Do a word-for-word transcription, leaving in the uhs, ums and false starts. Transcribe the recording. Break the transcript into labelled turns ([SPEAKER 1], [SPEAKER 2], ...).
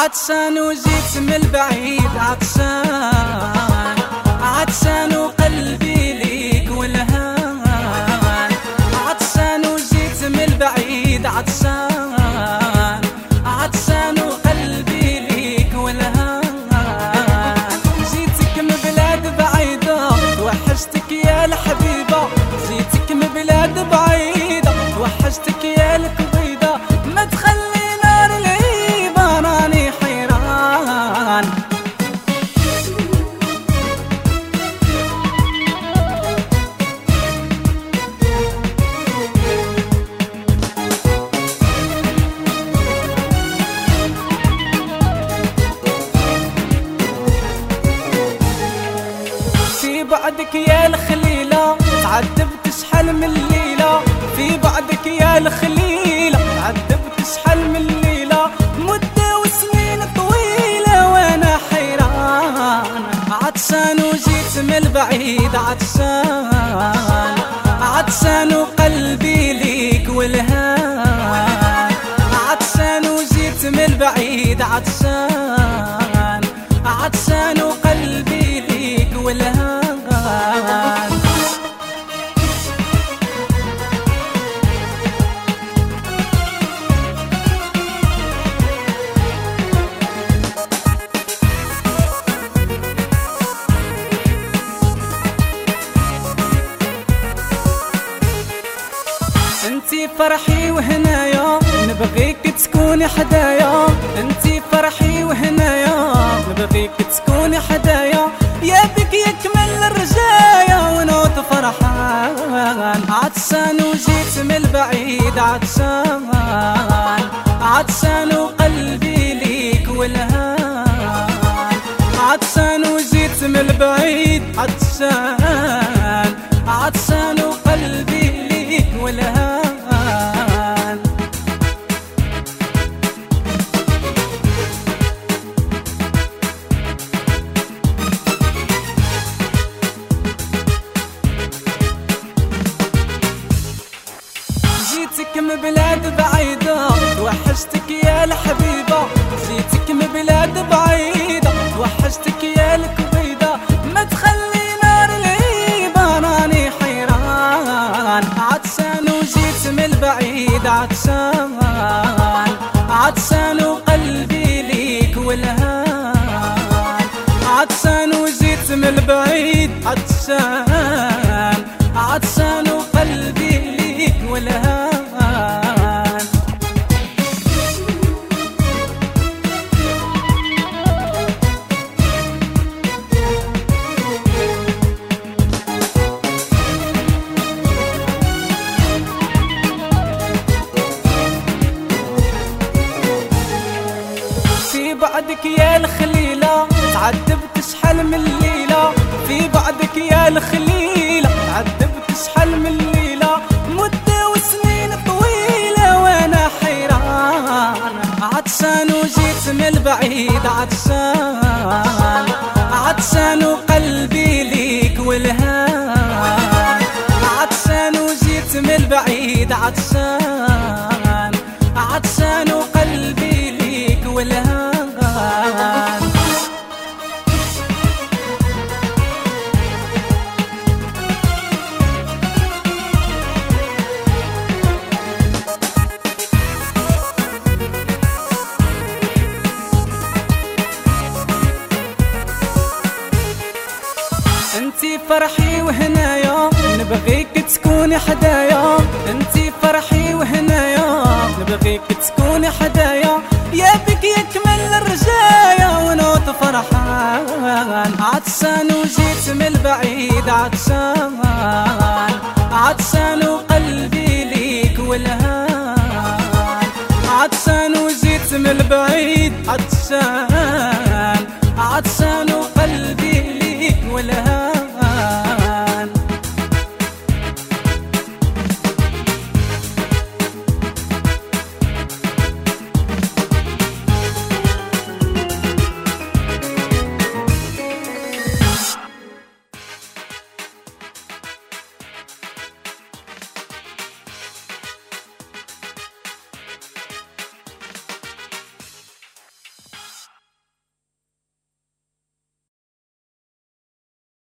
[SPEAKER 1] عطشان وجيت من البعيد، عطشان عطشان وقلبي ليك والهان، عطشان وجيت من البعيد، عطشان عطشان وقلبي ليك والهان، جيتك من بلاد بعيدة توحشتك يا الحبيبة، جيتك من بلاد بعيدة توحشتك يا الكبيدة، ما تخلي نار الهيبة راني حيران. في بعدك يا الخليلة تعذبت شحال من الليلة، في بعدك يا الخليلة تعذبت شحال من الليلة، مدة وسنين طويلة وانا حيران، عطشان وجيت من البعيد، عطشان عطشان وقلبي ليك والهان، عطشان وجيت من البعيد، عطشان عطشان وقلبي ليك والهان. انتي فرحي وهنايا نبغيك تكوني حدايا، انتي فرحي وهنايا نبغيك تكوني حدايا، يا بك يكمل الرجايا ونوت فرحان، عطشان وجيت من البعيد، عطشان عطشان وقلبي ليك والهان، عطشان وجيت من البعيد، عطشان عطشان وقلبي ليك والهان. جيتك من بلاد بعيدة توحشتك يا الحبيبة، جيتك من بلاد بعيدة توحشتك يا الكبيدة، ما تخلي نار الهيبة راني حيران، عطشان وجيت من البعيد، عطشان عطشان وقلبي ليك والهان، عطشان وجيت من البعيد، عطشان عطشان وقلبي ليك والهان. في بعدك يا الخليلة تعذبت شحال من الليلة، في بعدك يا الخليلة تعذبت شحال من الليلة، مدة وسنين طويلة وانا حيران، عطشان وجيت من البعيد، عطشان عطشان وقلبي ليك والهان، عطشان وجيت من البعيد، عطشان عطشان وقلبي ليك والهان. انتي فرحي وهنايا نبغيك تكوني حدايا، انتي فرحي وهنايا نبغيك تكوني حدايا، يا بك يكمل الرجايا ونوت فرحان، عطشان وجيت من البعيد، عطشان عطشان وقلبي ليك والهان، عطشان وجيت من البعيد، عطشان